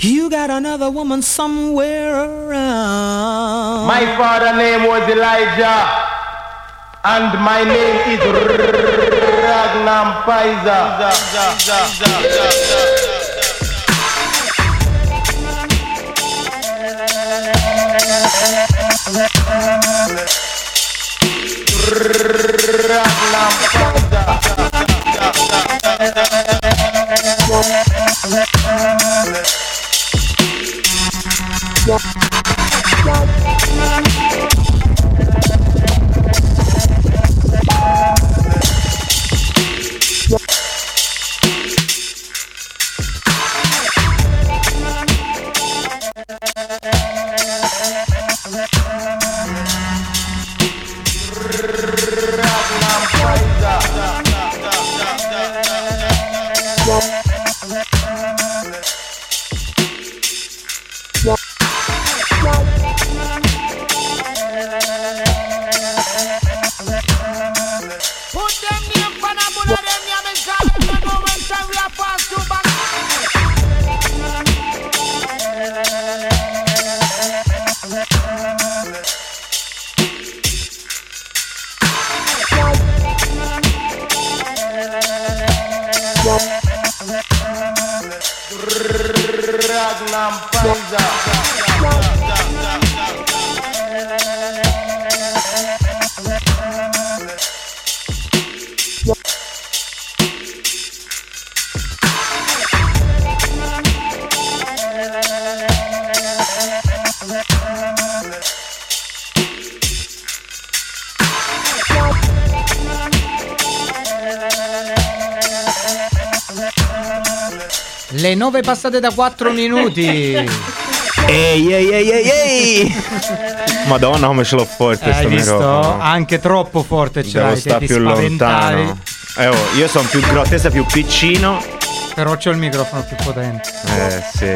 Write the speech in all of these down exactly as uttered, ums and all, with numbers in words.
You got another woman somewhere around. My father's name was Elijah, and my name is Ragnar Pfizer. Le nove passate da quattro minuti. Ehi ehi ehi ehi ehi. Madonna come ce l'ho forte. Hai sto visto? microfono. Anche troppo forte ce Devo l'hai. sta ti più spaventavi. lontano. Eh oh, io sono più grosso, te sei più piccino. Però c'ho il microfono più potente. Eh sì.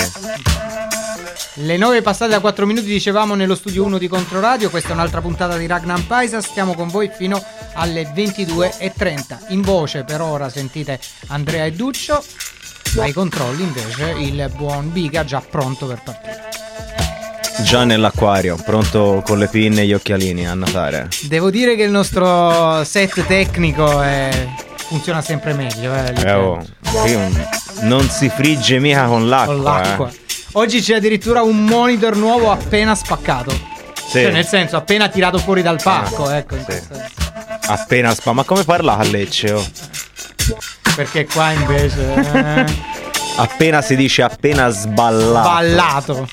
Le nove passate da quattro minuti, dicevamo, nello studio uno di Controradio. Questa è un'altra puntata di Ragnar Paisa. Stiamo con voi fino alle ventidue e trenta. In voce per ora sentite Andrea e Duccio. Ai controlli invece il buon Biga, già pronto per partire. Già nell'acquario, pronto con le pinne e gli occhialini a natare. Devo dire che il nostro set tecnico è... funziona sempre meglio. Eh, eh oh, non si frigge mica con l'acqua. Con l'acqua. Eh. Oggi c'è addirittura un monitor nuovo appena spaccato. Sì. Cioè, nel senso, appena tirato fuori dal pacco. Ah, ecco, in sì. questo senso. Appena spa. Ma come parla a Lecce? Oh? Perché qua invece eh... appena si dice appena sballato. Sballato.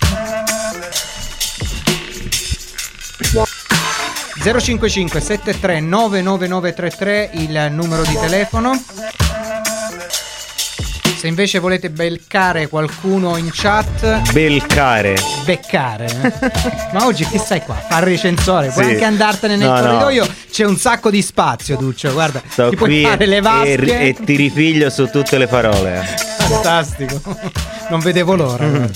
zero cinque cinque sette tre nove nove nove tre tre il numero di telefono. Se invece volete beccare qualcuno in chat. Belcare. Beccare. Ma oggi chi stai qua? Fa il recensore. Puoi sì. anche andartene nel no, corridoio. No. C'è un sacco di spazio, Duccio. Guarda, sto ti puoi fare le vasche e, e ti ripiglio su tutte le parole. Fantastico. Non vedevo l'ora. Mm.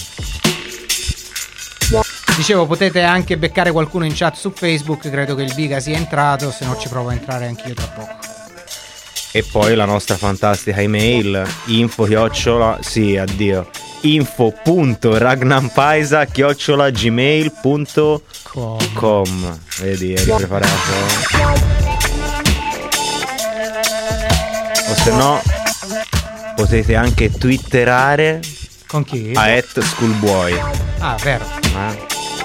Dicevo, potete anche beccare qualcuno in chat su Facebook. Credo che il Biga sia entrato. Se no ci provo a entrare anch'io tra poco. E poi la nostra fantastica email info chiocciola sì addio info punto ragnampaisa chiocciola gmail punto com. Vedi, eri preparato. O se no potete anche twitterare. Con chi? A at schoolboy. Ah, vero. Eh?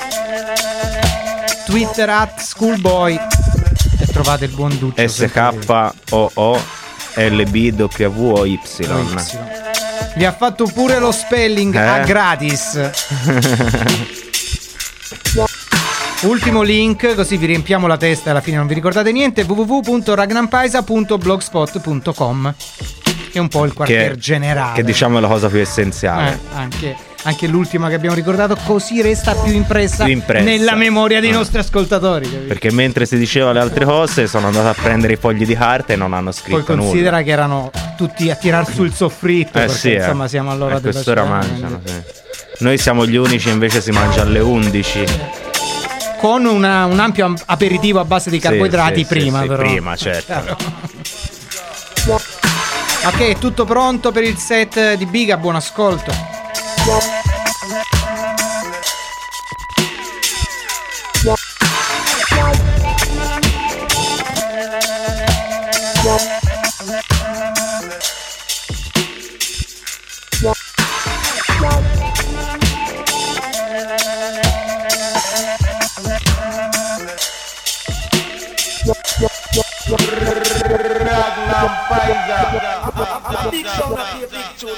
Twitter at schoolboy. E trovate il buon Duccio. S K O O L B W O Y. Vi ha fatto pure lo spelling eh? a gratis. Ultimo link, così vi riempiamo la testa e alla fine non vi ricordate niente. w w w punto ragnampaisa punto blogspot punto com. Che è un po' il quartier che, generale. Che diciamo è la cosa più essenziale. Eh, anche, anche l'ultima che abbiamo ricordato, così resta più impressa, più impressa. nella memoria dei eh. nostri ascoltatori. Capito? Perché mentre si diceva le altre cose sono andato a prendere i fogli di carta e non hanno scritto nulla. Poi considera nulla. che erano tutti a tirar sul soffritto. Eh perché sì, insomma eh. siamo all'ora eh, della quest'ora cena. mangiano, sì. Noi siamo gli unici, invece si mangia alle undici. Con una, un ampio aperitivo a base di carboidrati sì, sì, prima, sì, però. Prima, certo. Ok, tutto pronto per il set di Biga, buon ascolto. Ragnar Paisa. Big sound up here, big tune.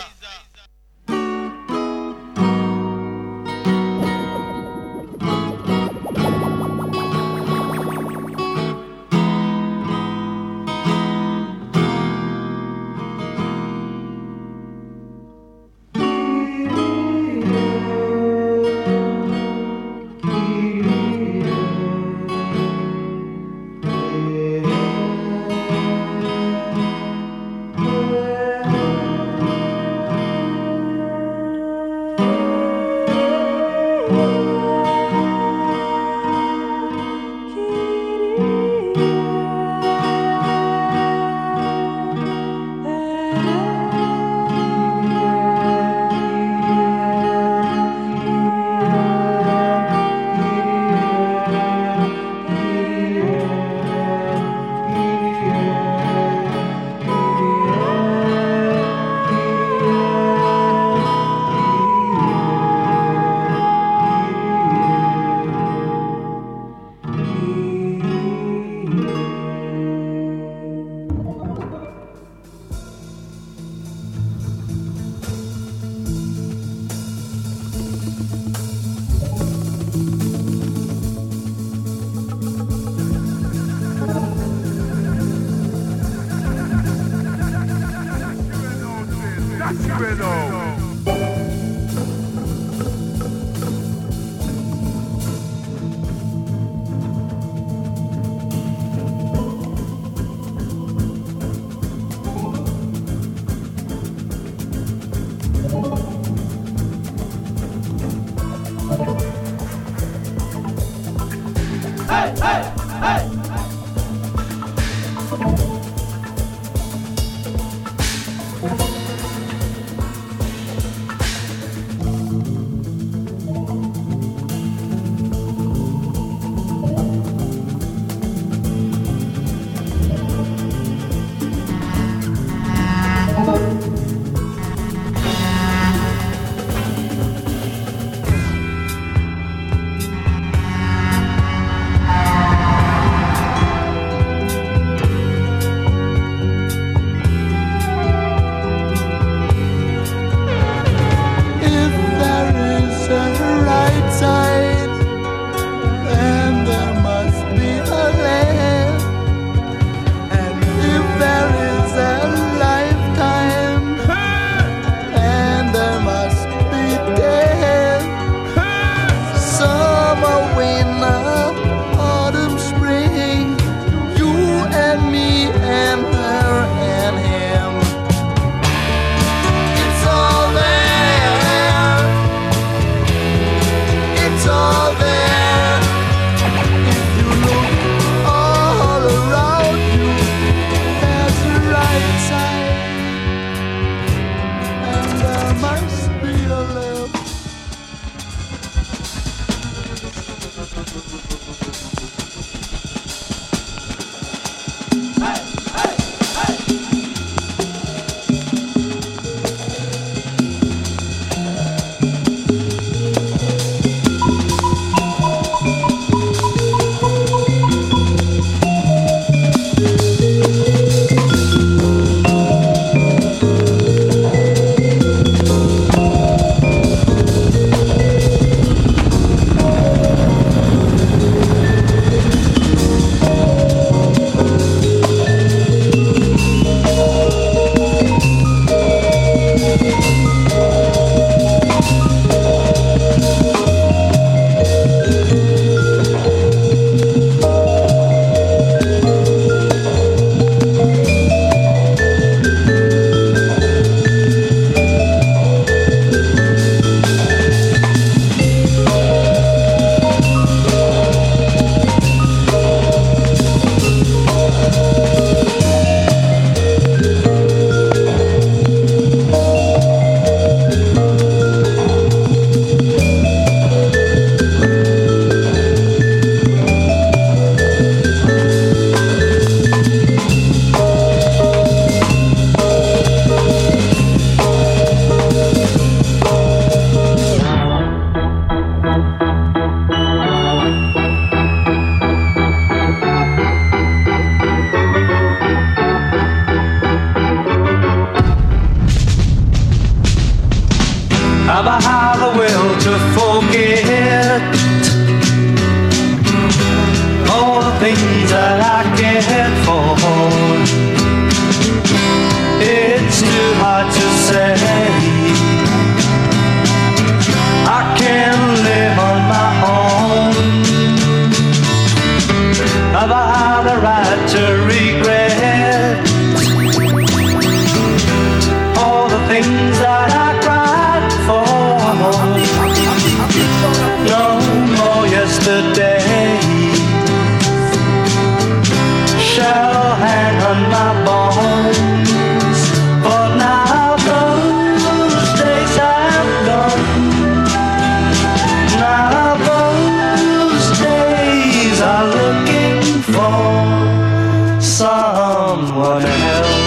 have the will to forget all the things that I can't for. It's too hard to say. I can't live on my own. Have I had a right to regret all the things that I cried for? No more yesterday shall hang on my bones. But now those days have gone. Now those days are looking for someone else.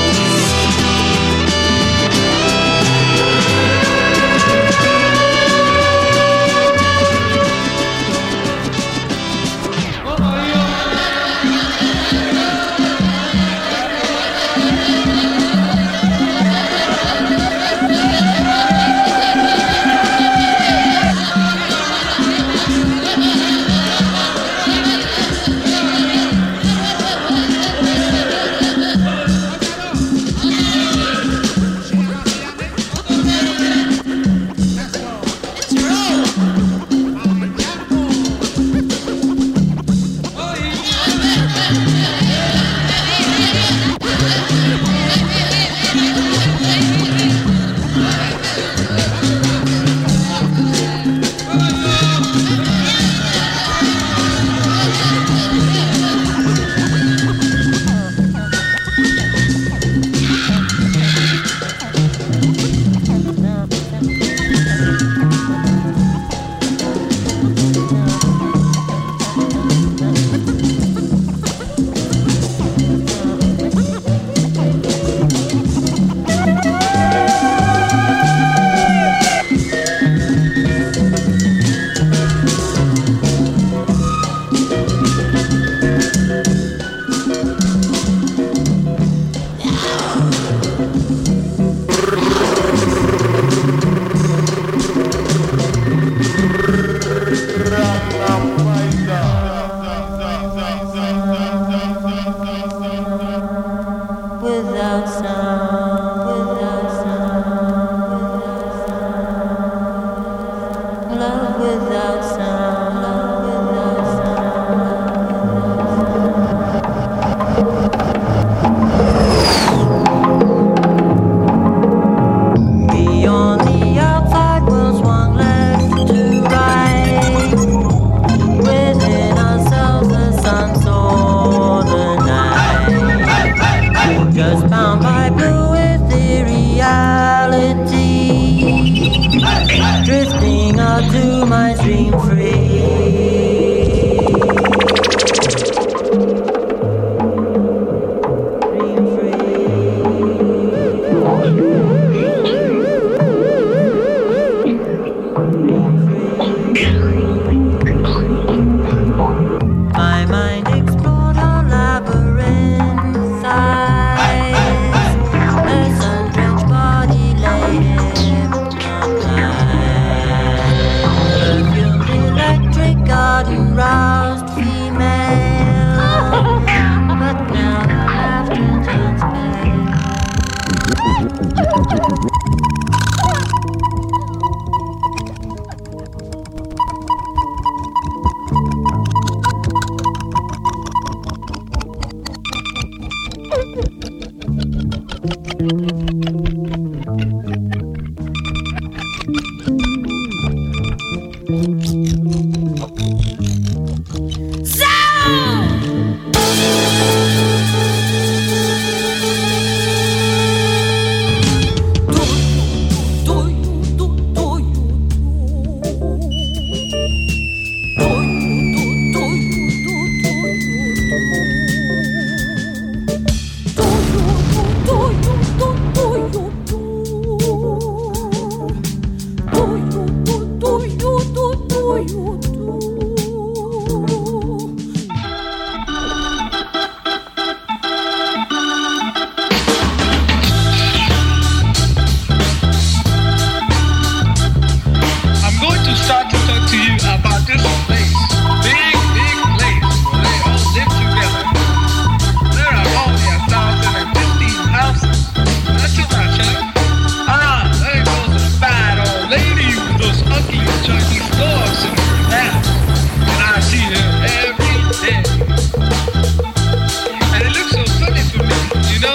these Chinese dogs in the app, and I see them every day. And it looks so funny for me, you know?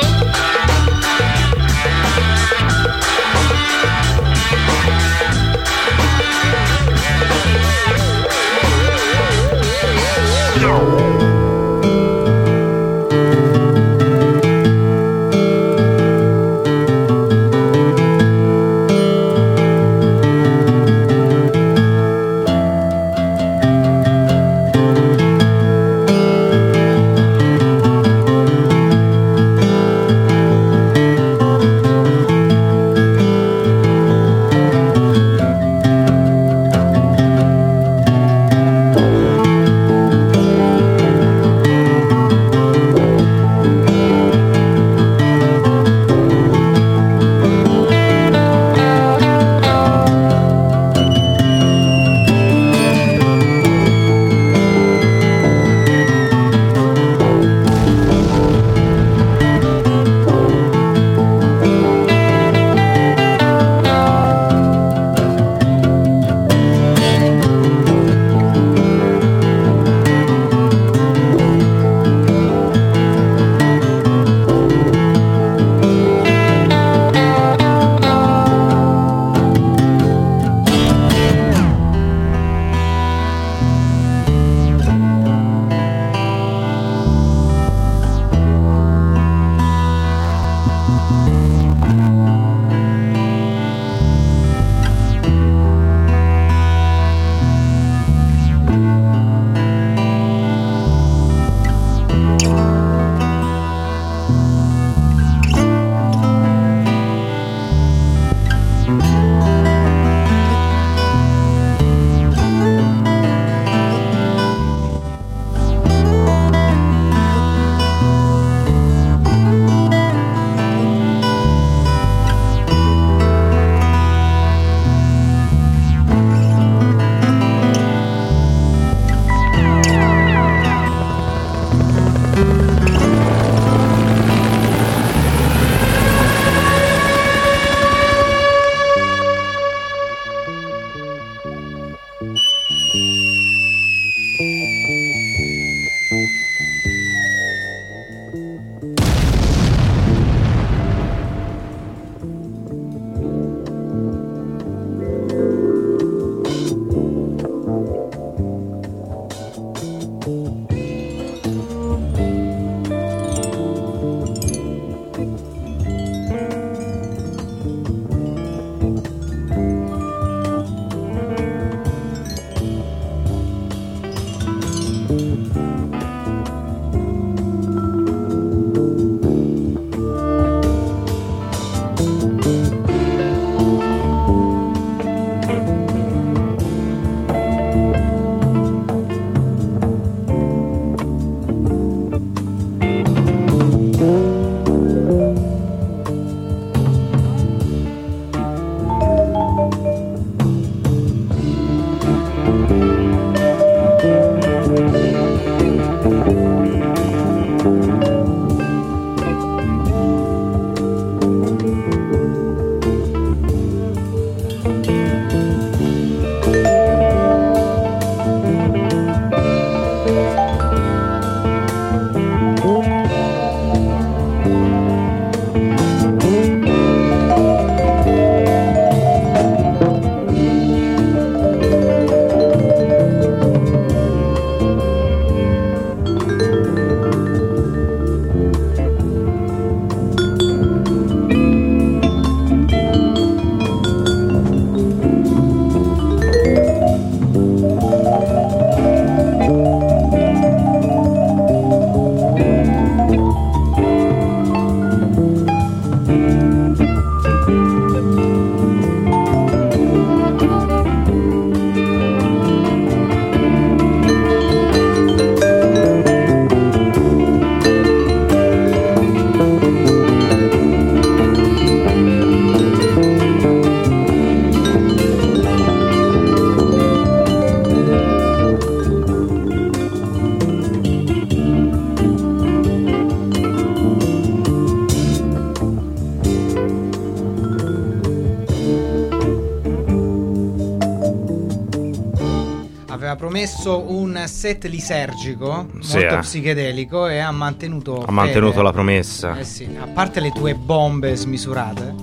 aveva promesso un set lisergico Sì, molto eh. psichedelico e ha mantenuto Ha mantenuto fede. la promessa. Eh sì, a parte le tue bombe smisurate.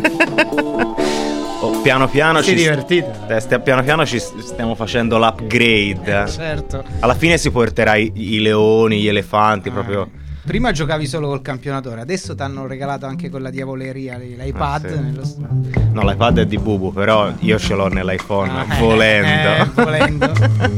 Oh, piano piano Sei ci divertito? eh, stia- piano piano ci s- stiamo facendo l'upgrade. Eh, certo. Alla fine si porterà i, i leoni, gli elefanti, Ah. proprio. Prima giocavi solo col campionatore, adesso ti hanno regalato anche con la diavoleria l'iPad. Ah, sì. nello... No, l'iPad è di Bubu, però io ce l'ho nell'iPhone, Ah, eh, volendo. eh, volendo.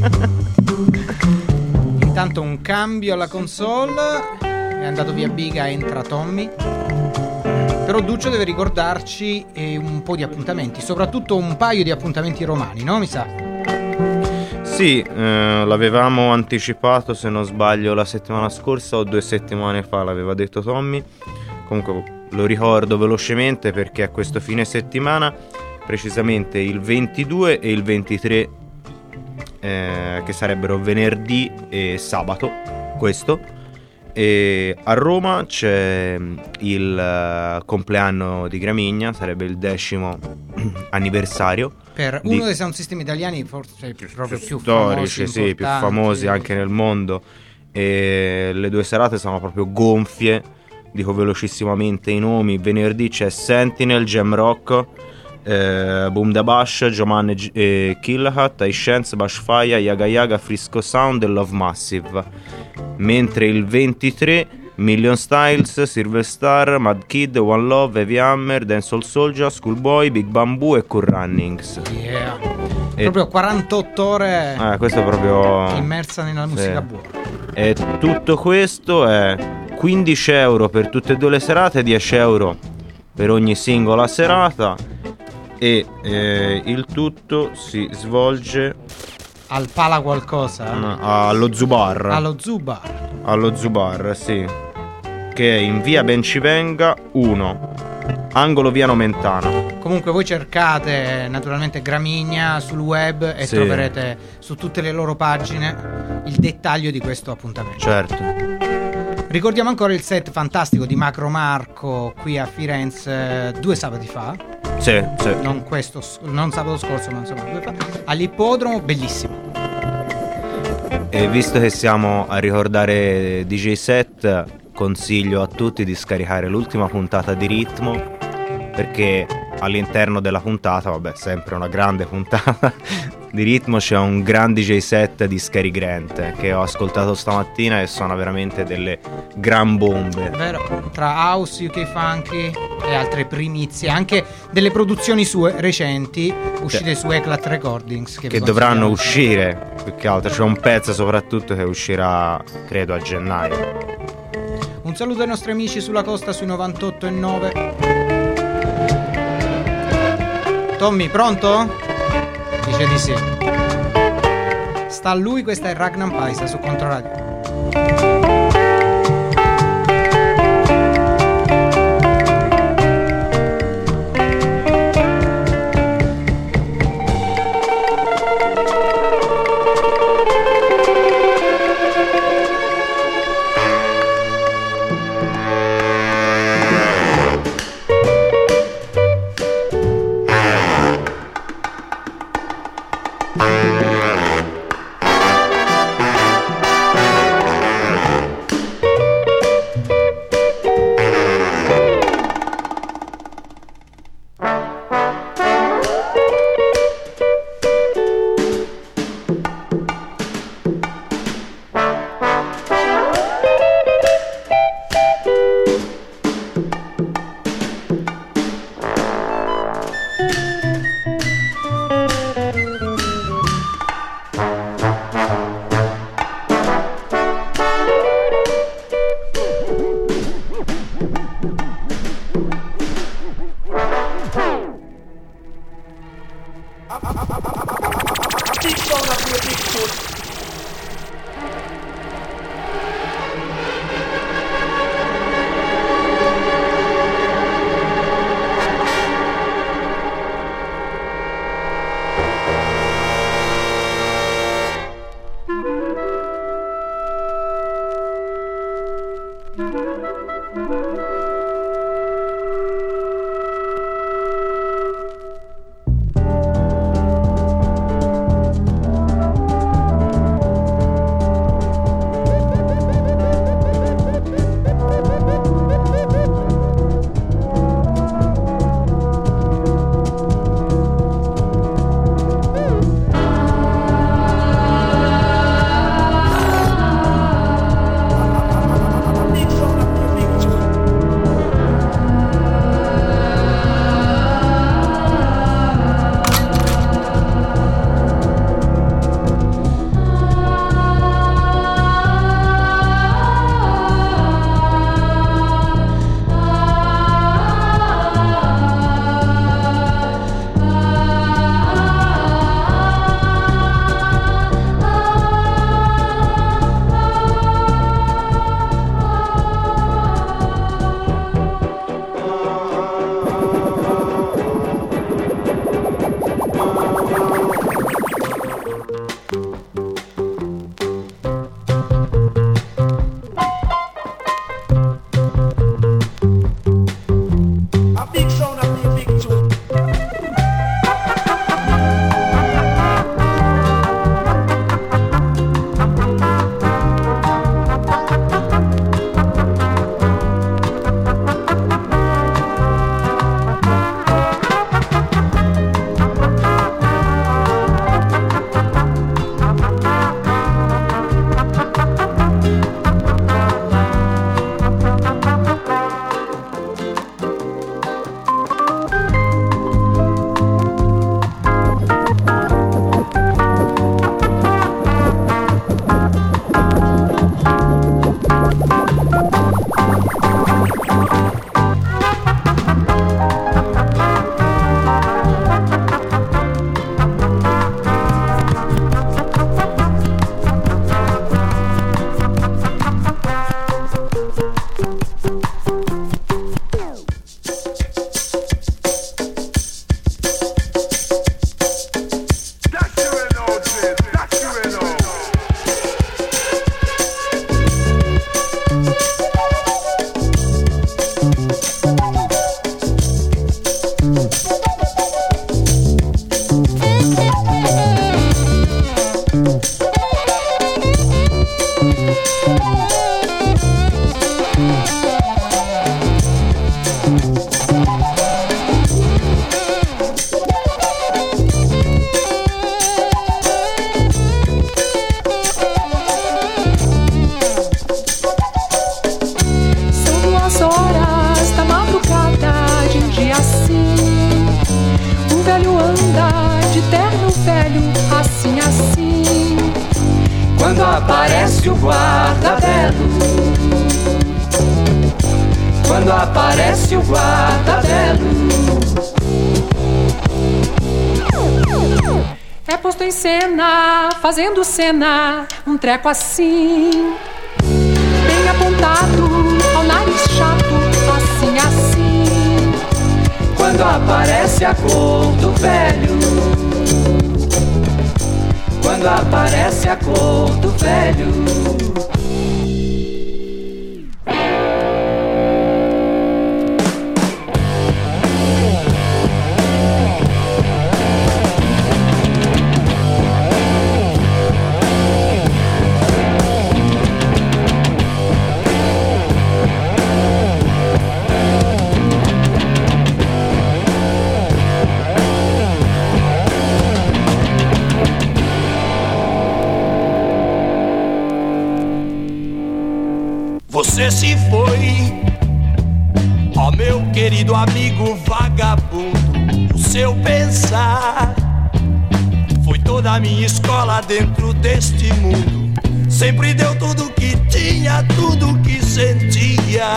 Intanto un cambio alla console. È andato via Biga, entra Tommy. Però Duccio deve ricordarci eh, un po' di appuntamenti, soprattutto un paio di appuntamenti romani, no? Mi sa. Sì, eh, l'avevamo anticipato, se non sbaglio, la settimana scorsa o due settimane fa, l'aveva detto Tommy. Comunque lo ricordo velocemente perché a questo fine settimana, precisamente il ventidue e il ventitré, eh, che sarebbero venerdì e sabato, questo. E a Roma c'è il eh, compleanno di Gramigna, sarebbe il decimo anniversario. Per di- uno dei sound system italiani, forse proprio più storici, famosi, sì, più importanti. famosi anche nel mondo. E le due serate sono proprio gonfie. Dico velocissimamente i nomi. Venerdì c'è Sentinel, Jam Rock, eh, Boom Da Bash, Joman e, e Killahat, Aishenz, Bashfire, Yaga Yaga, Frisco Sound e Love Massive. Mentre il ventitré Million Styles, Silver Star, Mad Kid, One Love, Heavy Hammer, Dancehall Soulja, Schoolboy, Big Bamboo e Cool Runnings. Yeah. E- Proprio quarantotto ore Eh, questo è proprio immersa nella musica sì. buona. E tutto questo è quindici euro per tutte e due le serate, dieci euro per ogni singola serata. E eh, il tutto si svolge Al Pala qualcosa? mm, allo Zubar. Allo Zubar. Allo Zubar, sì. Che è in via Bencivenga uno, angolo via Nomentana. Comunque voi cercate naturalmente Gramigna sul web e Sì. troverete su tutte le loro pagine il dettaglio di questo appuntamento. Certo. Ricordiamo ancora il set fantastico di Macro Marco qui a Firenze due sabati fa. Sì, sì. Non questo, non sabato scorso, ma insomma due fa. All'ippodromo, bellissimo. E visto che siamo a ricordare D J set, consiglio a tutti di scaricare l'ultima puntata di Ritmo, perché all'interno della puntata, vabbè, sempre una grande puntata di Ritmo, c'è un gran D J set di Scary Grant che ho ascoltato stamattina e sono veramente delle gran bombe. Vero, tra House, U K Funky e altre primizie, anche delle produzioni sue recenti uscite su Eclat Recordings Che vi dovranno consigliamo. uscire, più che altro c'è un pezzo soprattutto che uscirà credo a gennaio. Un saluto ai nostri amici sulla costa sui novantotto e nove. Tommy, pronto? Dice di sì. Sta a lui, questa è Ragnar Paisa su Controradio. assim, assim. Quando aparece o guarda-belo, quando aparece o guarda-belo. É posto em cena, fazendo cena, um treco assim, bem apontado ao nariz chato, assim, assim. Quando aparece a cor do velho, quando aparece a cor do velho. Você se foi, ó meu querido amigo vagabundo. O seu pensar foi toda a minha escola dentro deste mundo. Sempre deu tudo que tinha, tudo que sentia.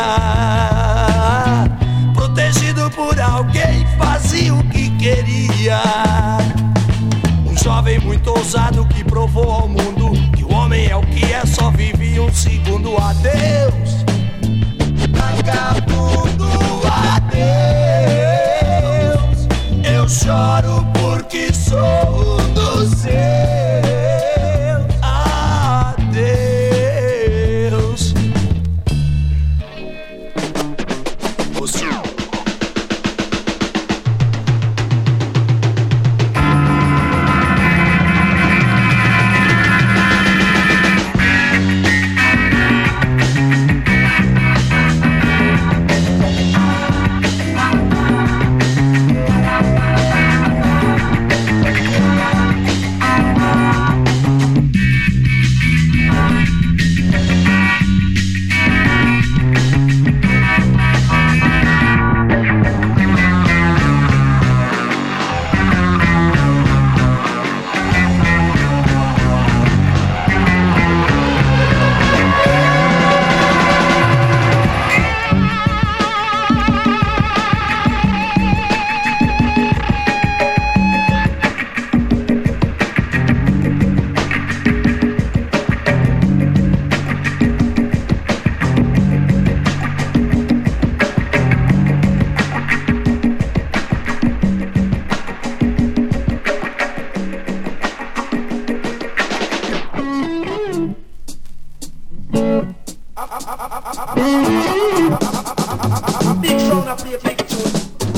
Protegido por alguém, fazia o que queria. Um jovem muito ousado que provou ao mundo que o homem é o que é, só vive um segundo. Adeus, vagabundo, adeus. Eu choro porque sou um dos seus. Adeus. Você... Big sound I play a big tune.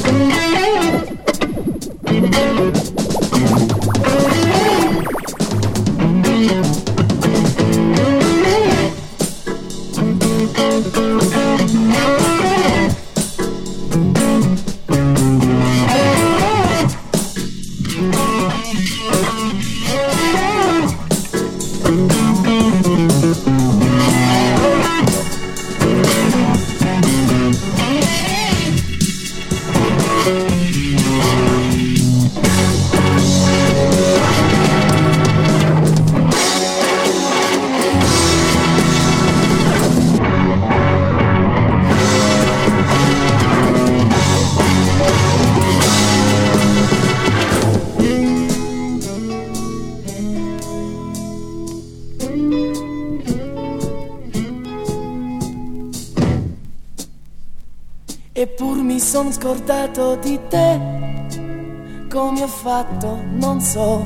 Eppur mi son scordato di te, come ho fatto non so.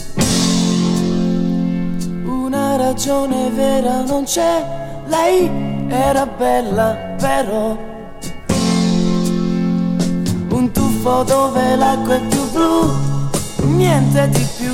Una ragione vera non c'è, lei era bella però. Un tuffo dove l'acqua è più blu, niente di più.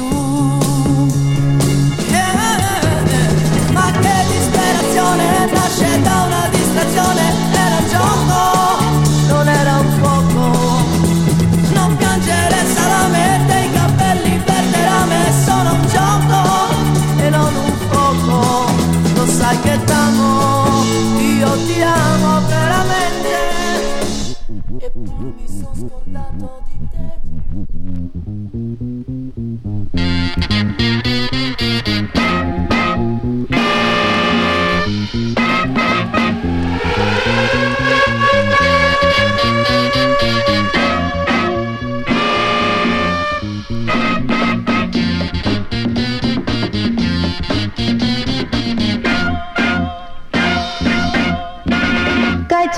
Yeah, ma che disperazione nasce da una distrazione, era un gioco. Non era un fuoco, non piangere salame, dei capelli verde rame, sono un gioco e non un fuoco. Lo sai che t'amo, io ti amo veramente. Eppure mi sono scordato di te.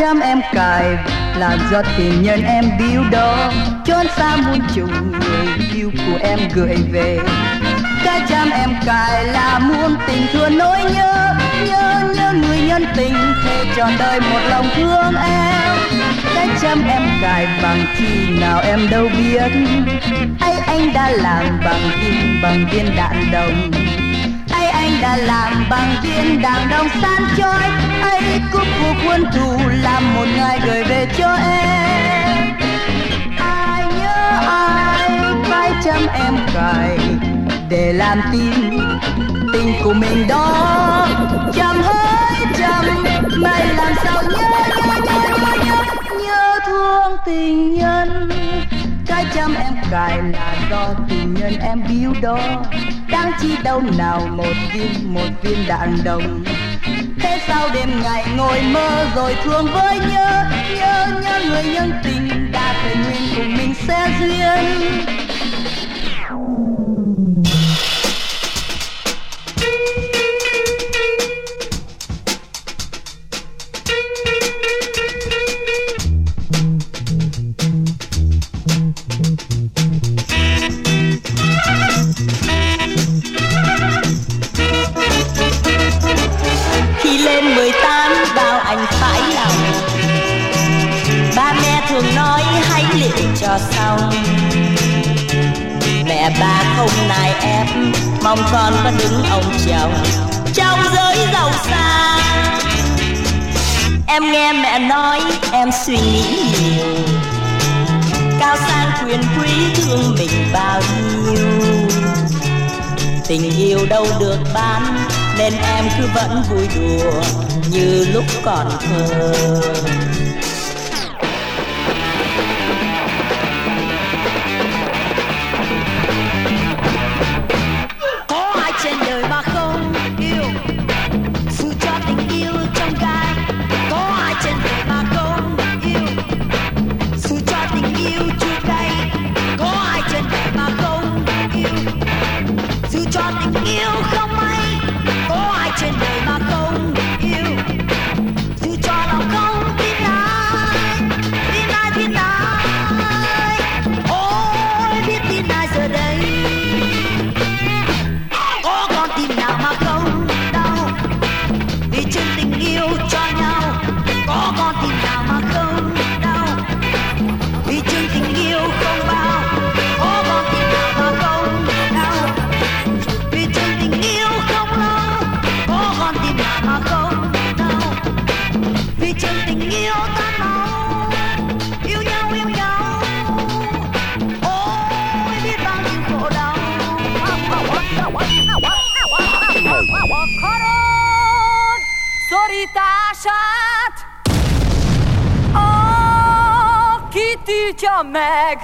chăm em cài là do tình nhân em biếu đó, chốn xa muôn trùng người yêu của em gửi về. Cái chăm em cài là muôn tình thương nỗi nhớ, nhớ nhớ người nhân tình thề trọn đời một lòng thương em. Cái chăm em cài bằng chi nào em đâu biết, ấy anh đã làm bằng viên bằng viên đạn đồng, ấy anh đã làm bằng viên đạn đồng san chói, ấy cúc của quân thù làm một ngày gửi về cho em. Ai nhớ ai phải chăm em cài để làm tin tình của mình đó, chăm hỡi chăm mày làm sao nhớ nhớ nhớ nhớ nhớ nhớ thương tình nhân. Cái chăm em cài là do tình nhân em biếu đó, đáng chi đâu nào một viên một viên đạn đồng. Thế sao đêm ngày ngồi mơ rồi thương với nhớ, nhớ nhớ người nhân tình đã thề nguyện cùng mình sẽ duyên. Khi lên mười tám bao anh phải lòng, ba mẹ thường nói hãy luyện cho xong. Mẹ ba không nài ép, mong con có đứng ông chồng trong giới giàu sang. Em nghe mẹ nói em suy nghĩ nhiều, cao sang quyền quý thương mình bao nhiêu. Tình yêu đâu được bán nên em cứ vẫn vui đùa như lúc còn thơ. Có ai trên đời mà không yêu, dù cho tình yêu trong gai. Có ai trên đời mà không yêu, dù cho tình yêu chua cay. Có ai trên đời mà không yêu, dù cho tình yêu không may. Có ai trên đời mà không yêu, dù cho lòng không tin ai, tin ai tin ai. Ôi biết tin ai giờ đây, có con tim nào mà không đau vì chân tình yêu cho nhau. Có con tim nào mà không đau vì chân tình yêu không bao. Có con tim nào mà không đau vì chân tình yêu không lâu. Có con tim nào mà không đau vì chân tình yêu tan màu. Yêu nhau yêu nhau, ôi biết bao nhiêu khổ đau. Akarod szorítását, aki tiltja meg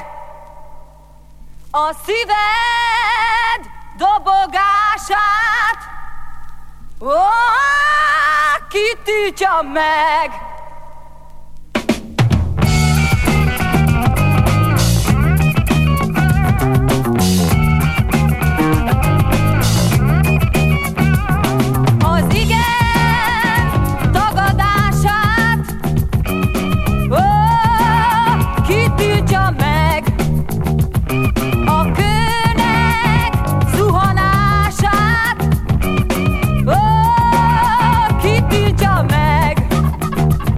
a szíved dobogását. Ó, ki tiltja meg? Az igen tagadását. Ó, ki tiltja meg a kőnek zuhanását? Ó, ki tiltja meg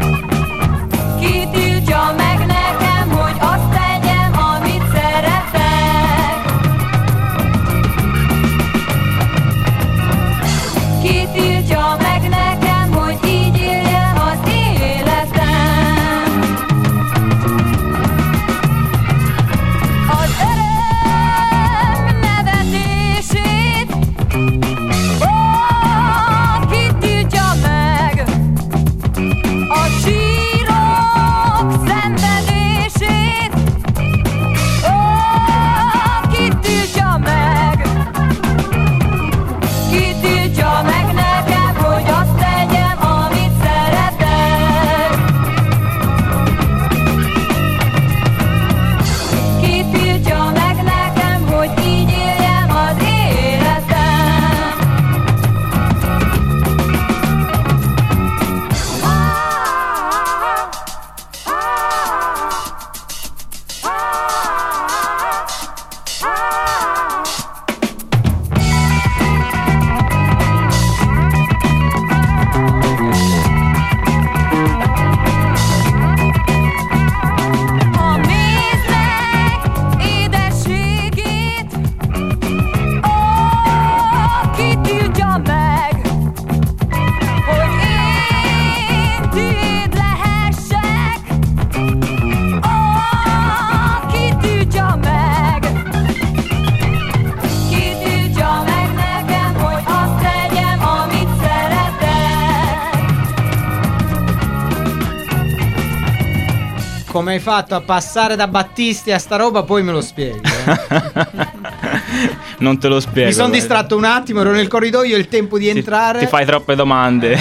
come hai fatto a passare da Battisti a sta roba, poi me lo spieghi. Eh? Non te lo spiego. Mi sono guarda. distratto un attimo, ero nel corridoio, il tempo di entrare. Ti, ti fai troppe domande.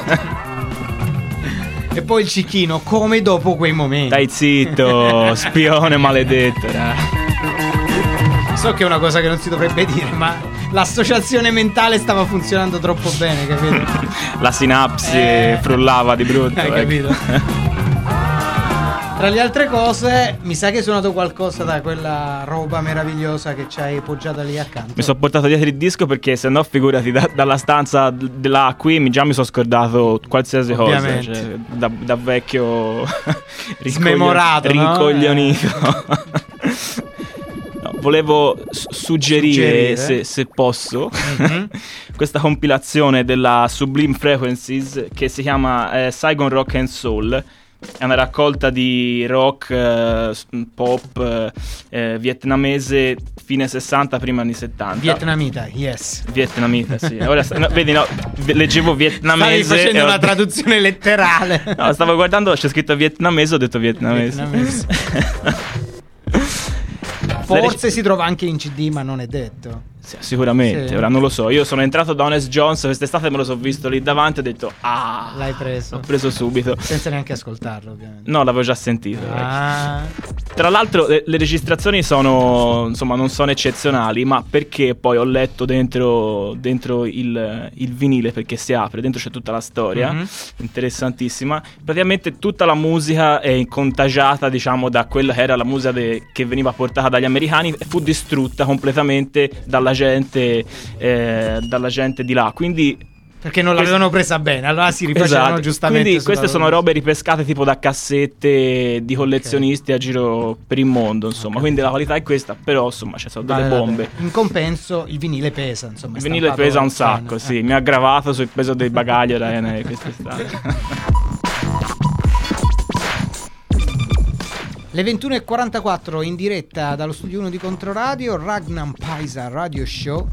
E poi il cicchino, come dopo quei momenti. Dai zitto, spione maledetto. Dai. So che è una cosa che non si dovrebbe dire, ma l'associazione mentale stava funzionando troppo bene, capito? La sinapsi Eh. frullava di brutto. Hai capito? Tra le altre cose, mi sa che hai suonato qualcosa da quella roba meravigliosa che ci hai poggiata lì accanto. Mi sono portato dietro il disco perché se no figurati da- dalla stanza d- di là qui mi- già mi sono scordato qualsiasi Ovviamente. cosa, cioè, da, da vecchio Smemorato, no? rincoglionito. No, volevo s- suggerire, Suggerire. Se, se posso, Mhm. questa compilazione della Sublime Frequencies che si chiama eh, Saigon Rock and Soul. È una raccolta di rock, eh, s- pop eh, vietnamese fine sessanta, prima anni settanta. Vietnamita, yes. Vietnamita, sì. Ora, no, vedi, no, v- leggevo vietnamese. Stavi facendo e ho una detto- traduzione letterale. No, stavo guardando, c'è scritto vietnamese, ho detto vietnamese. Vietnamese. Forse si trova anche in C D, ma non è detto. Sì, sicuramente, Sì. ora non lo so. Io sono entrato da Honest Jones quest'estate, me lo sono visto lì davanti e ho detto ah, L'hai preso. l'ho preso subito. Senza neanche ascoltarlo, ovviamente. No, l'avevo già sentito. Ah. Tra l'altro le, le registrazioni sono, insomma, non sono eccezionali, ma perché poi ho letto dentro, dentro il, il vinile, perché si apre, dentro c'è tutta la storia, Mhm. interessantissima. Praticamente tutta la musica è contagiata, diciamo, da quella che era la musica de- che veniva portata dagli americani e fu distrutta completamente dalla gente, eh, dalla gente di là. Quindi Perché non l'avevano presa bene, allora si rifacevano esatto. giustamente. Quindi sulla queste sono loro- robe ripescate tipo da cassette di collezionisti a giro per il mondo, insomma. Quindi la qualità è questa, però insomma ci sono delle Vale la bombe. pena. In compenso il vinile pesa, insomma. Il è vinile stampato pesa un in sacco, China. sì. Mi ha aggravato sul peso dei bagagli Ryanair quest'estate. Le ventuno e quarantaquattro in diretta dallo studio uno di Controradio, Ragnar Paisa Radio Show.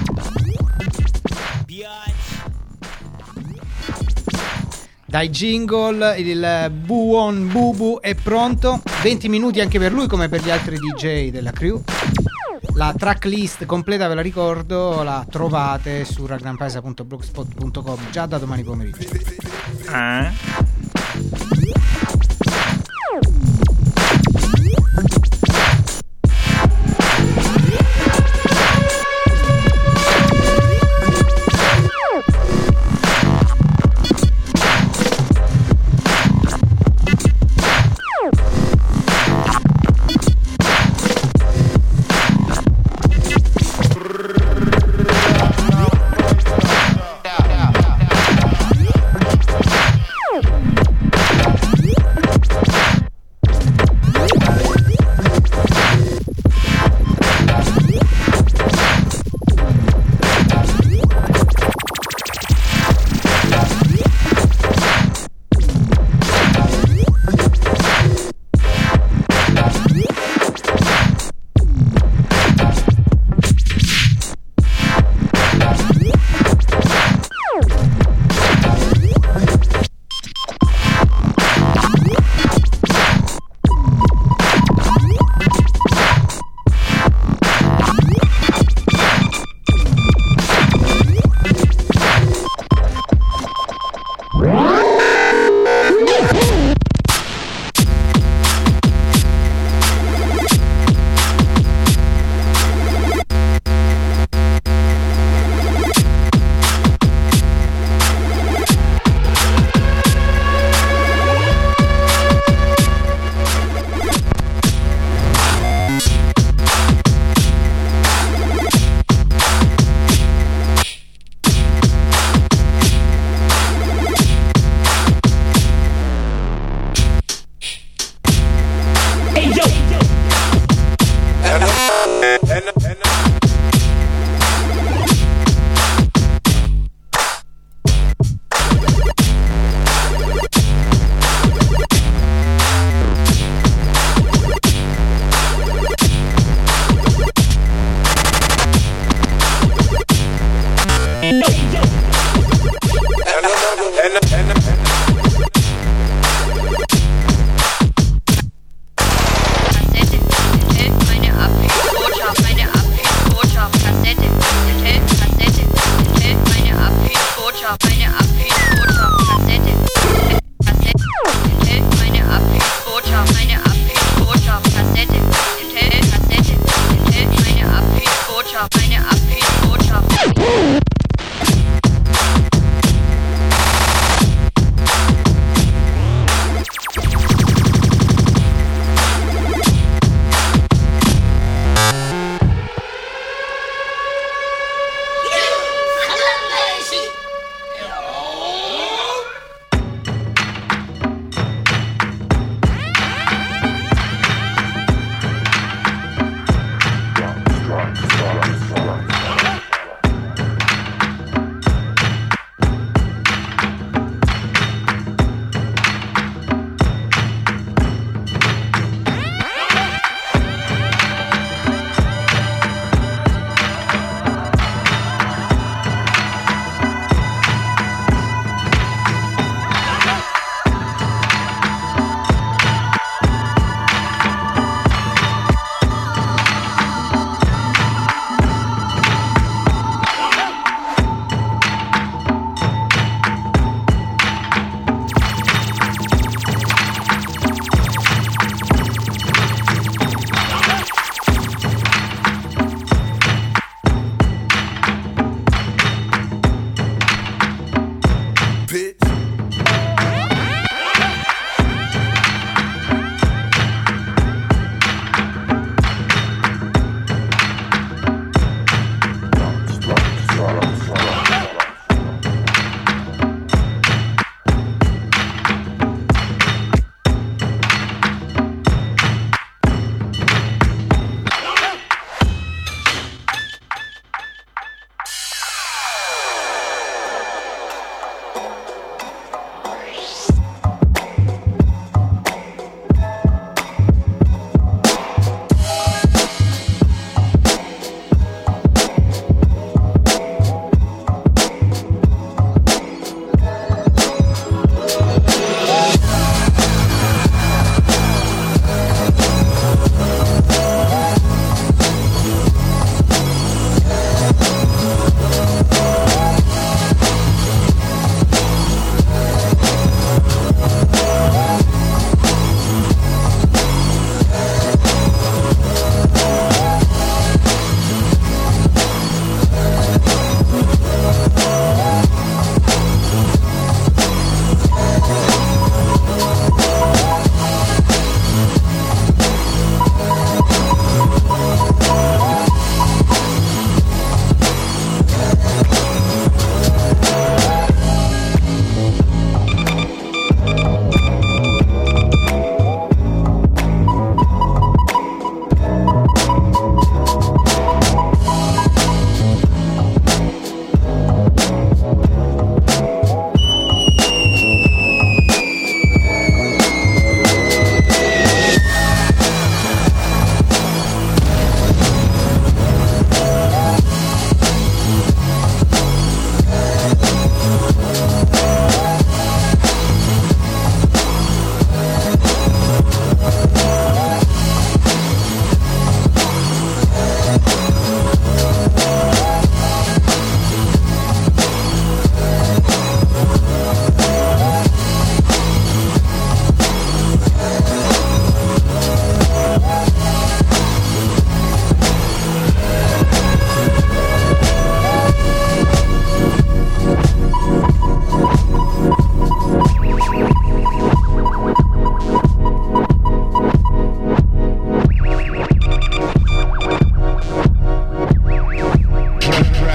Dai jingle, il Buon Bubu è pronto. venti minuti anche per lui come per gli altri D J della crew. La tracklist completa, ve la ricordo, la trovate su ragnarpaisa punto blogspot punto com già da domani pomeriggio. Eh?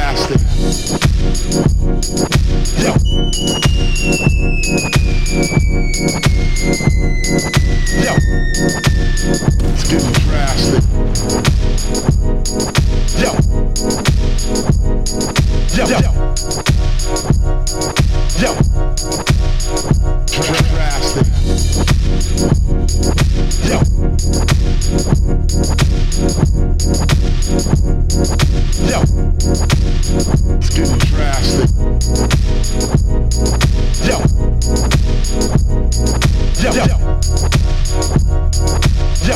drastic. Yo. Yo. It's getting drastic. Yo. Yo. Yo. Yo. Drastic. Yo. Yo. It's getting drastic. Yo. Yo. Yo. Yo.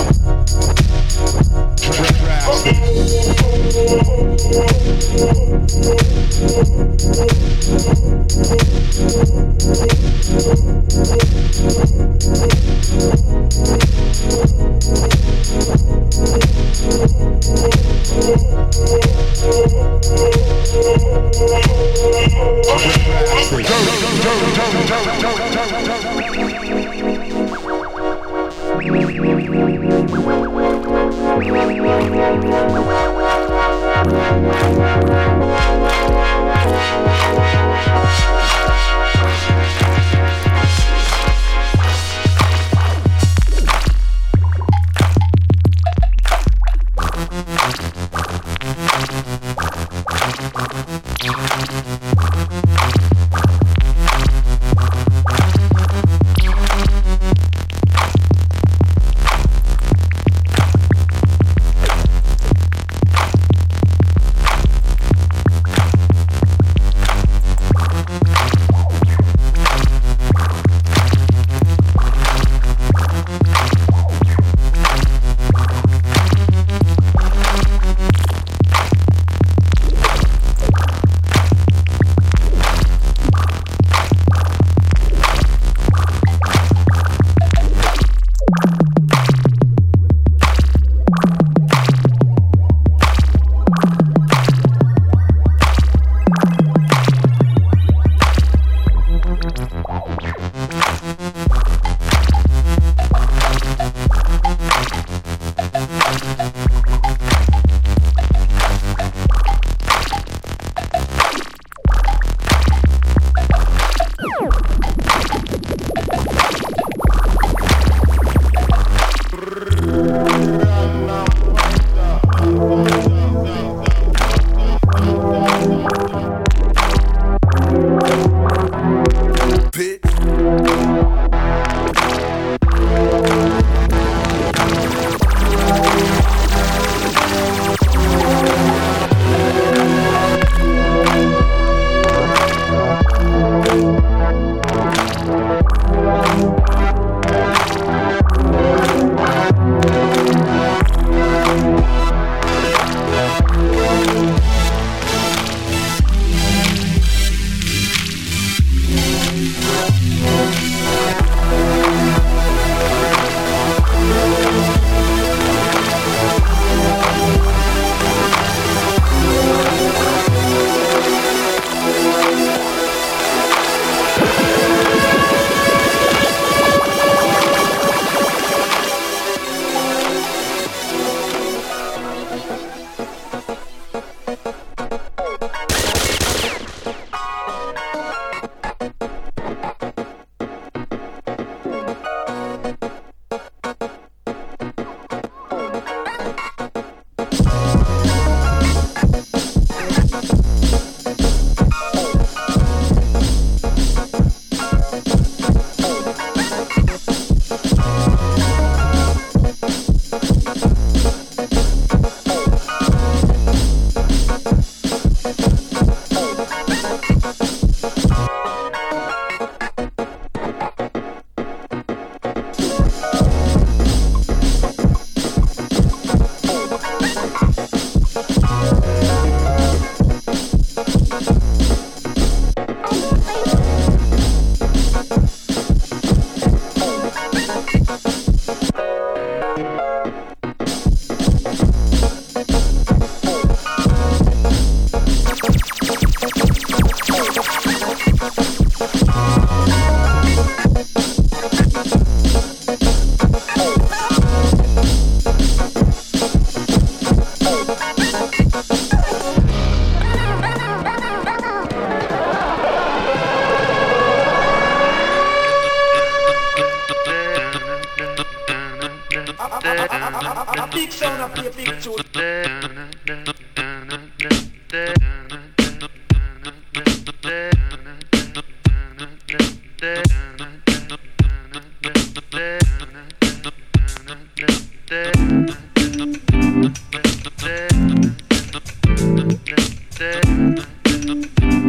Drastic.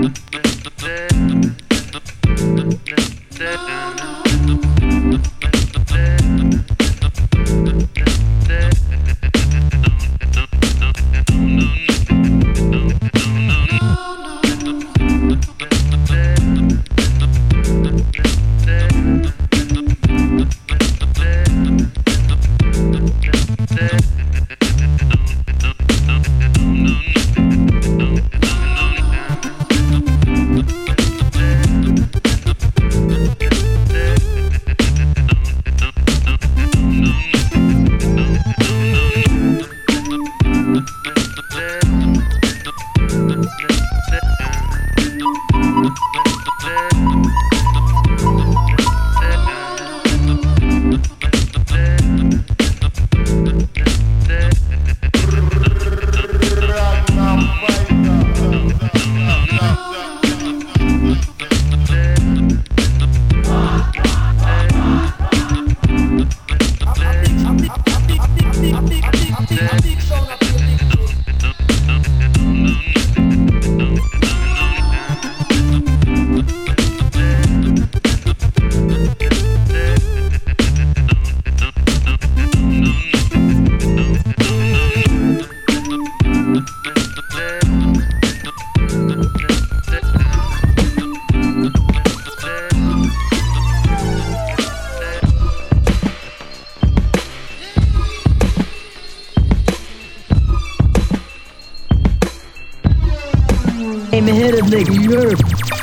I'm ahead of nigga, you heard?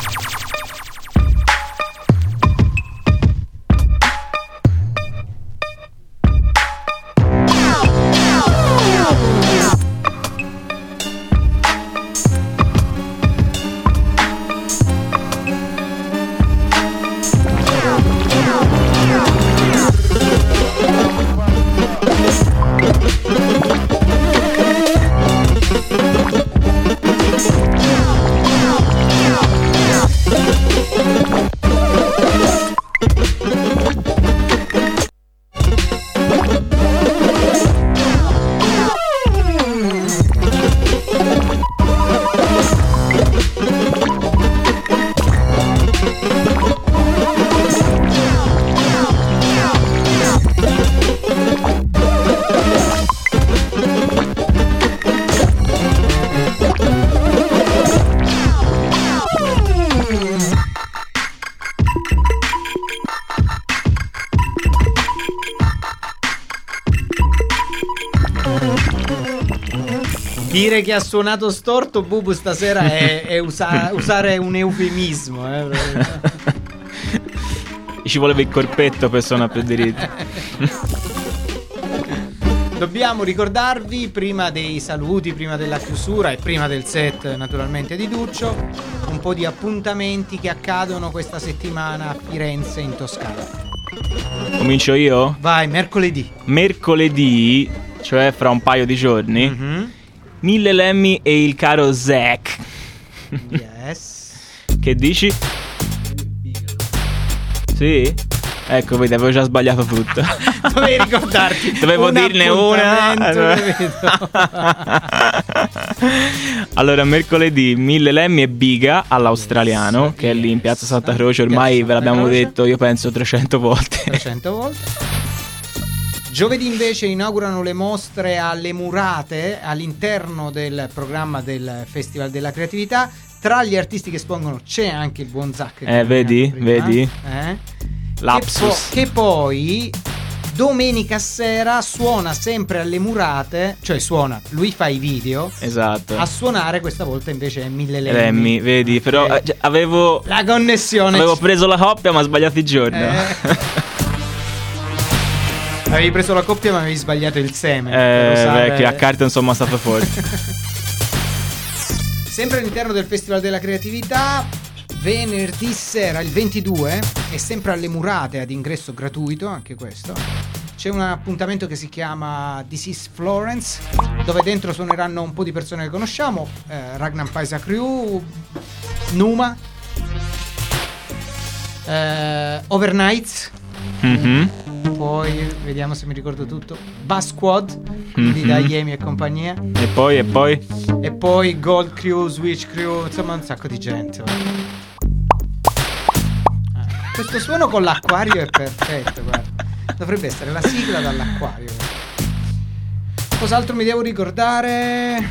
Dire che ha suonato storto Bubu stasera è, è usa- usare un eufemismo, eh. Ci voleva il corpetto per suonare più diritto. Dobbiamo ricordarvi, prima dei saluti, prima della chiusura e prima del set naturalmente di Duccio, un po' di appuntamenti che accadono questa settimana a Firenze, in Toscana. Comincio io? Vai, mercoledì. Mercoledì, cioè fra un paio di giorni, mm-hmm. Mille Lemmy e il caro Zack. Yes. Che dici? Sì? Ecco, vedi, avevo già sbagliato tutto. Dovevi ricordarti. Dovevo un dirne una. Allora, mercoledì Mille Lemmy e Biga all'Australiano, sì, che è lì in Piazza Santa Croce. Ormai ve l'abbiamo Croce. detto, io penso trecento volte. trecento volte. Giovedì invece inaugurano le mostre alle Murate all'interno del programma del Festival della Creatività. Tra gli artisti che espongono c'è anche il buon Zack. Eh, vedi, vedi. Eh? Lapsus. Che, po- che poi domenica sera suona sempre alle Murate, cioè suona, lui fa i video. Esatto. A suonare questa volta invece è Mille Lemmy. Lemmy, vedi, però eh, avevo la connessione. Avevo preso la coppia ma sbagliato il giorno. Eh. Avevi preso la coppia ma avevi sbagliato il seme. Eh, usare... beh, che a carte insomma è stato fuori. Sempre all'interno del Festival della Creatività, venerdì sera, il ventidue, è sempre alle Murate ad ingresso gratuito, anche questo. C'è un appuntamento che si chiama This is Florence, dove dentro suoneranno un po' di persone che conosciamo, eh, Ragnar Paisa Crew, Numa, eh, Overnights, mm-hmm. Poi vediamo se mi ricordo tutto. Bass Squad Mm-hmm. di Dayemi e compagnia. E poi, e poi? E poi Gold Crew, Switch Crew, insomma un sacco di gente. Ah, questo suono con l'acquario è perfetto, guarda. Dovrebbe essere la sigla dall'acquario. Cos'altro mi devo ricordare?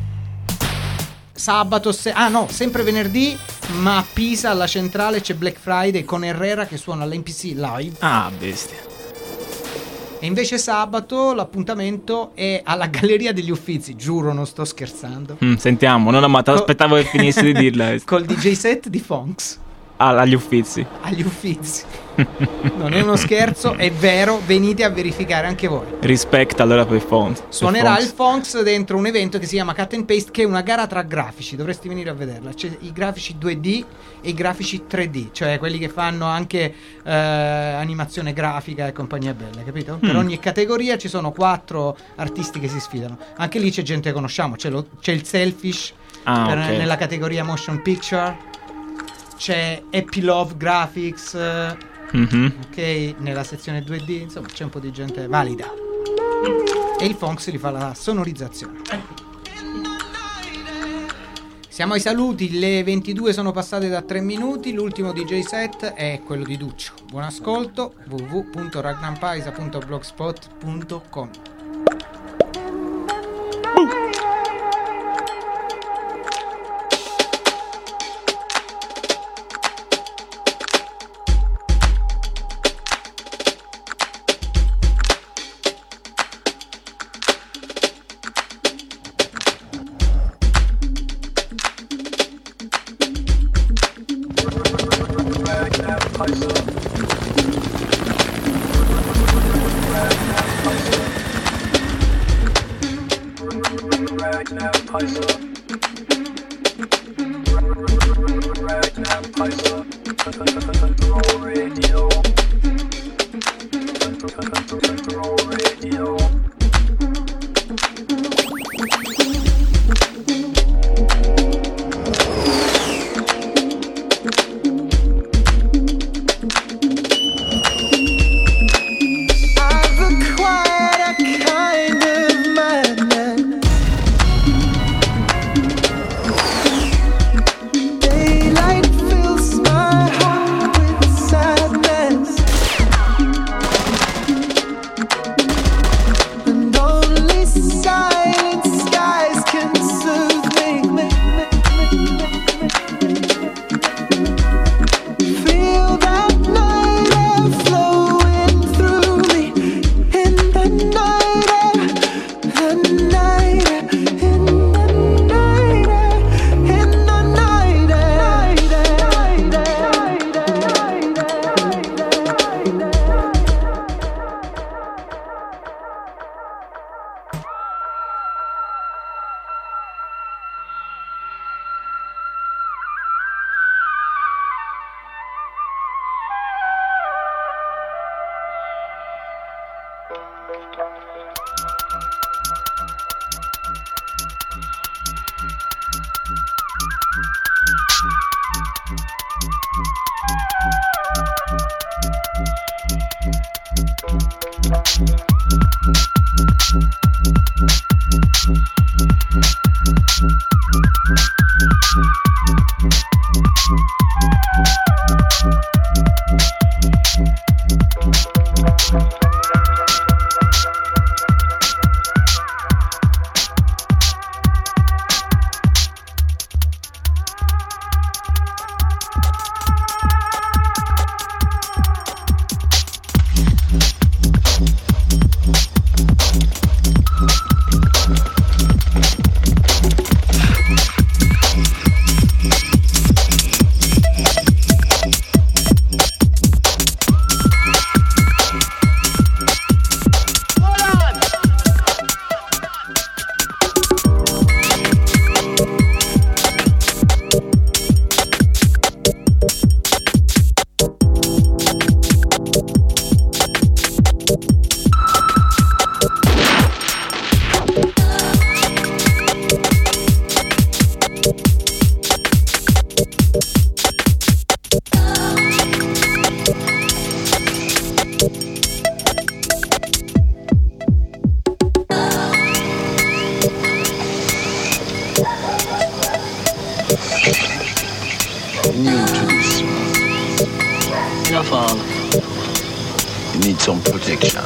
Sabato, se- ah no, sempre venerdì, ma a Pisa alla centrale c'è Black Friday con Herrera che suona all'M P C live. Ah, bestia. E invece sabato l'appuntamento è alla Galleria degli Uffizi, giuro, non sto scherzando. Mm, sentiamo, non amato, aspettavo che finissi di dirla. Col D J set di Fonks. Ah, agli Uffizi. Agli Uffizi. Non è uno scherzo, è vero, venite a verificare anche voi. Rispetto allora per i Fonks. Suonerà il Fonks dentro un evento che si chiama Cut and Paste, che è una gara tra grafici, dovresti venire a vederla. C'è i grafici due D e i grafici tre D, cioè quelli che fanno anche eh, animazione grafica e compagnia bella, capito? Mm. Per ogni categoria ci sono quattro artisti che si sfidano. Anche lì c'è gente che conosciamo, c'è, lo, c'è il Selfish ah, per, okay. nella categoria Motion Picture. C'è Happy Love Graphics, mm-hmm. ok, nella sezione due D, insomma c'è un po' di gente valida. E il Fonks gli fa la sonorizzazione. Siamo ai saluti, le ventidue sono passate da tre minuti, l'ultimo D J set è quello di Duccio. Buon ascolto, w w w punto ragnampaisa punto blogspot punto com. Daylight fills my heart with sadness. new to this. Your fault. You need some protection.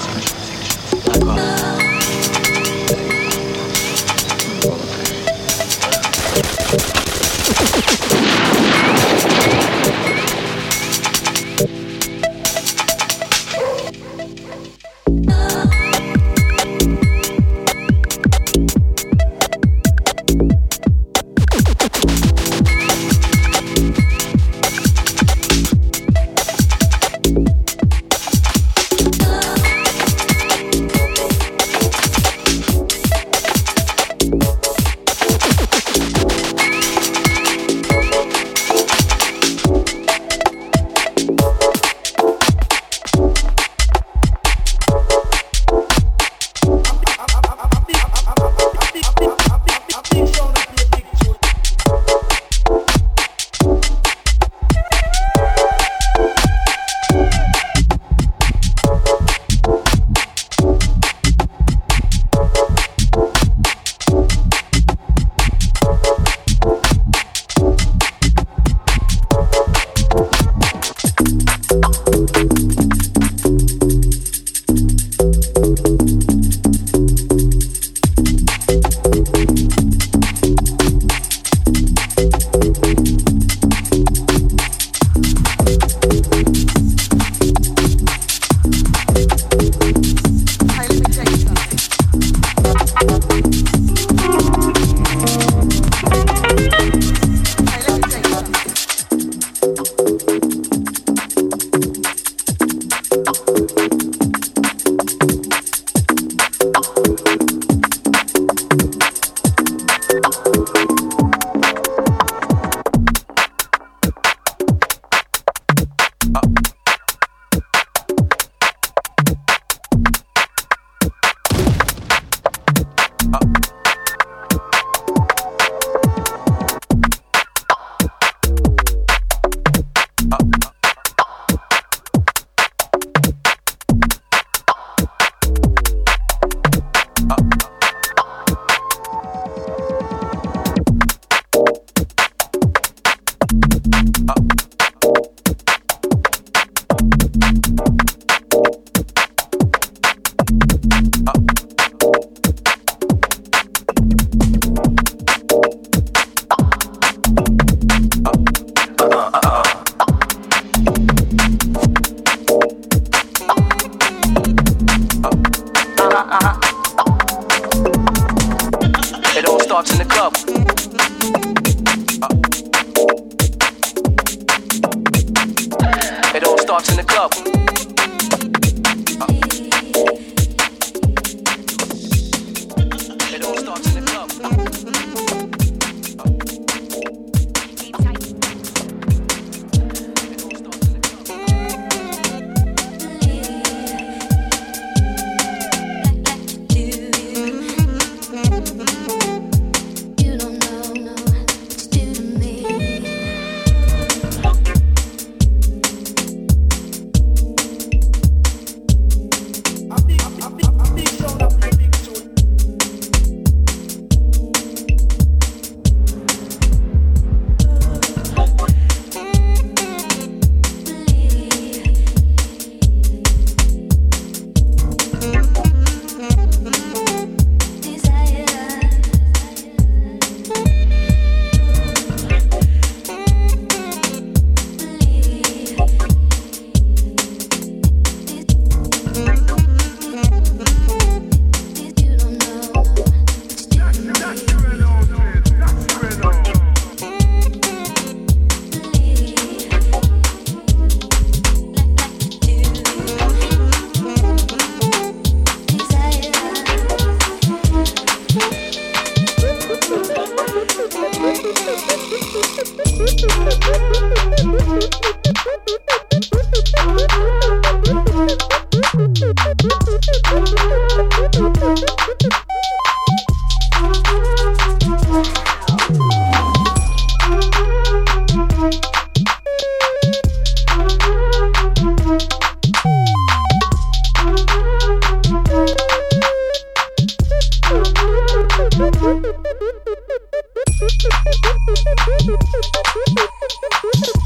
Thank you.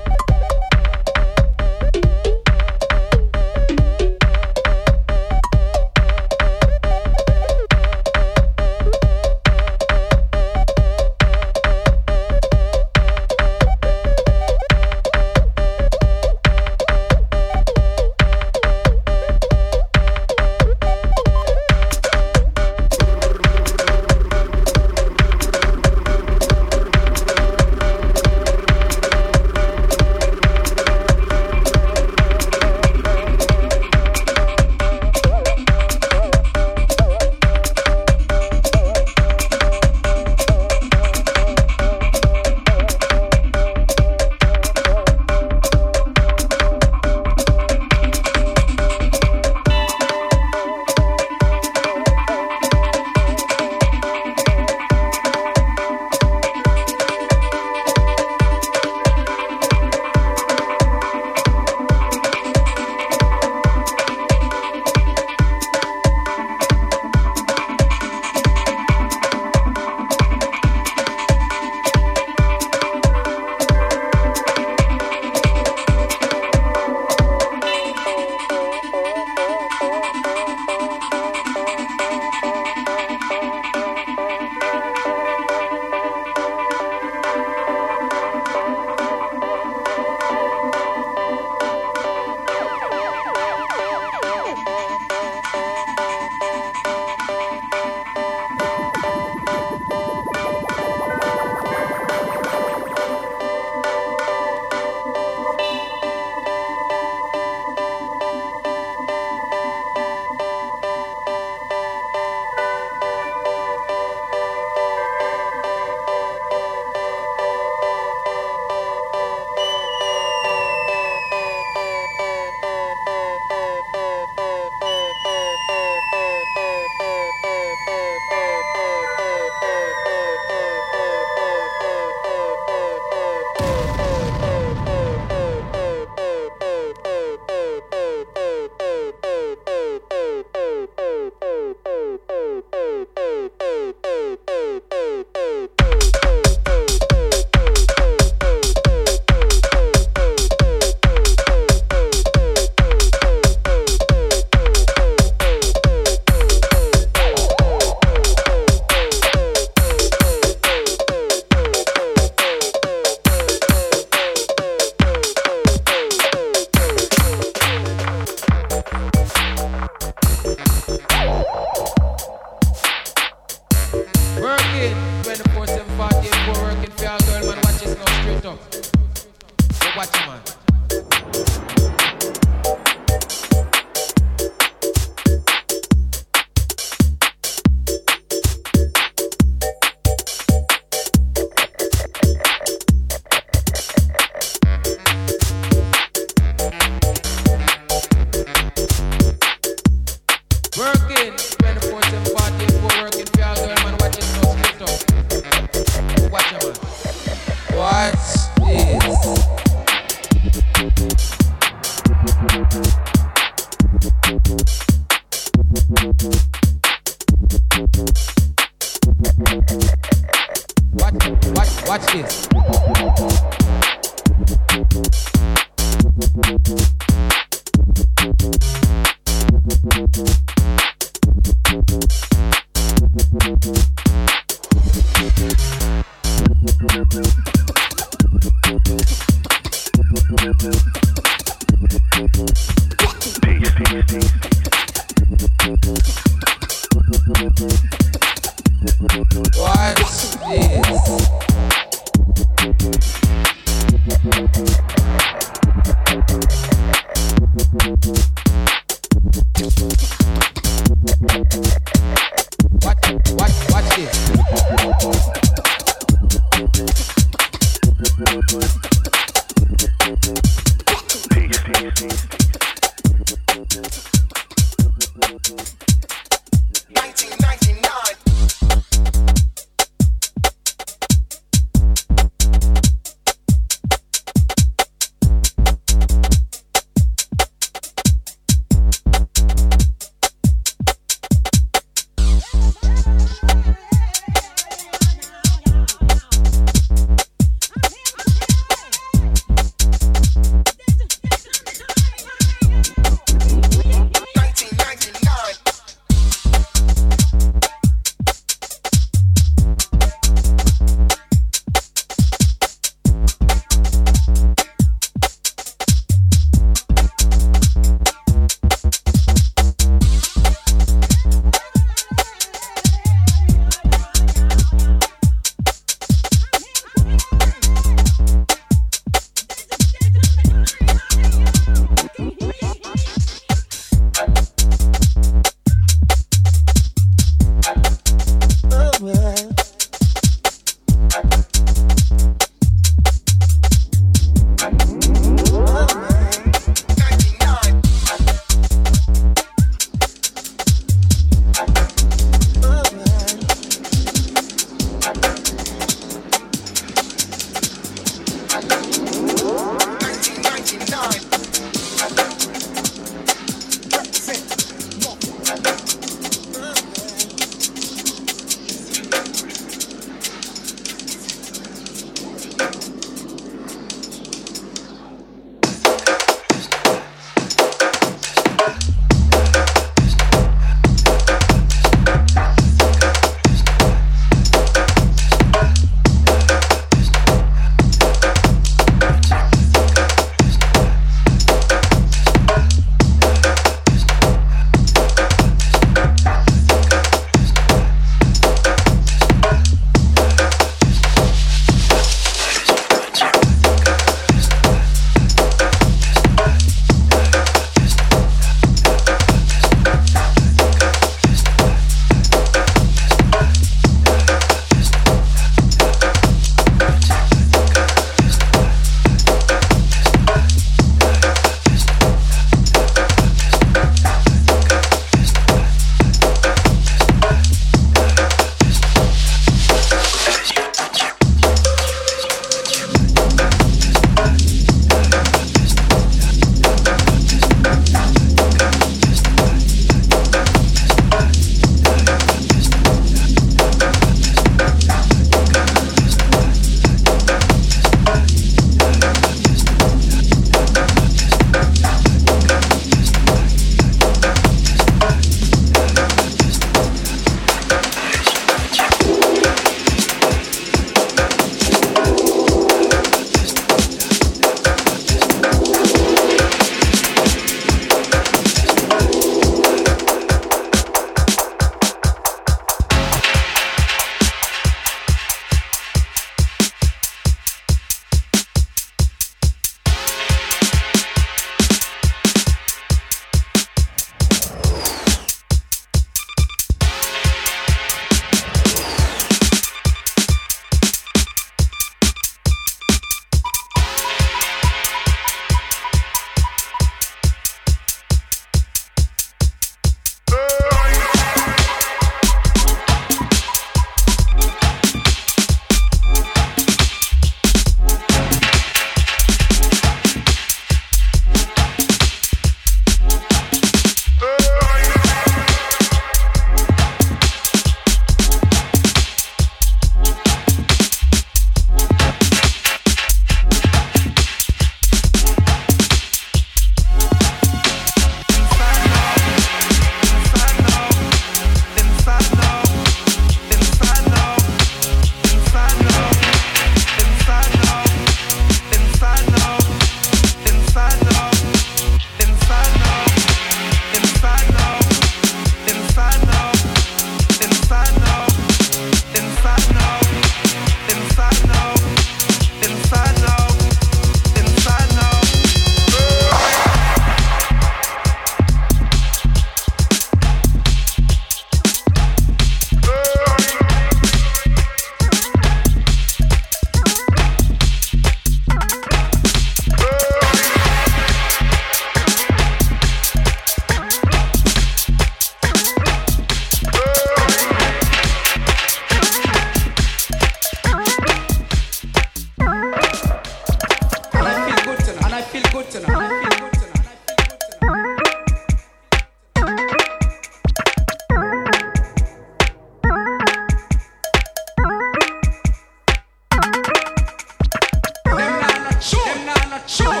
Show